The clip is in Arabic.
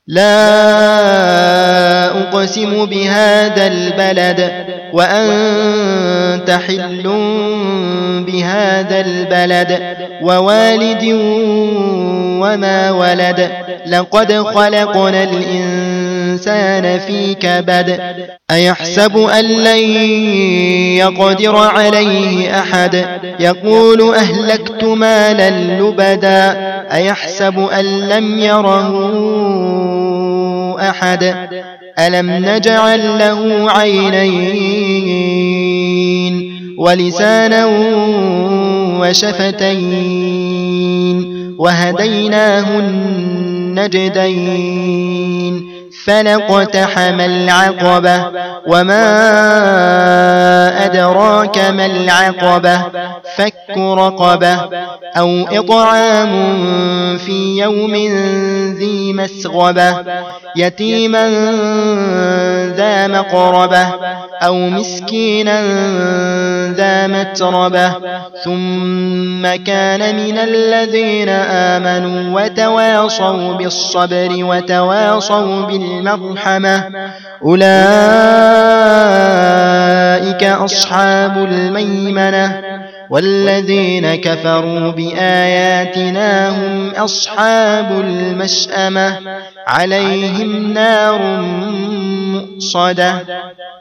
لا أقسم بهذا البلد وأنت حل بهذا البلد ووالد وما ولد لقد خلقنا الإنسان في كبد أيحسب أن لن يقدر عليه أحد يقول أهلكت مالا لبدا أيحسب أن لم يره أحد ألم نجعل له عينين ولسانا وشفتين وهديناه النجدين فلاقتحم العقبة وما أدراك ما العقبة فك رقبة أو إطعام في يوم ذي مسغبة يتيما ذا مقربة أو مسكينا ذا متربة ثم كان من الذين آمنوا وتواصوا بالصبر وتواصوا بالمرحمة أولئك أصحاب الميمنة والذين كفروا بآياتنا هم أصحاب المشأمة عليهم نار مؤصدة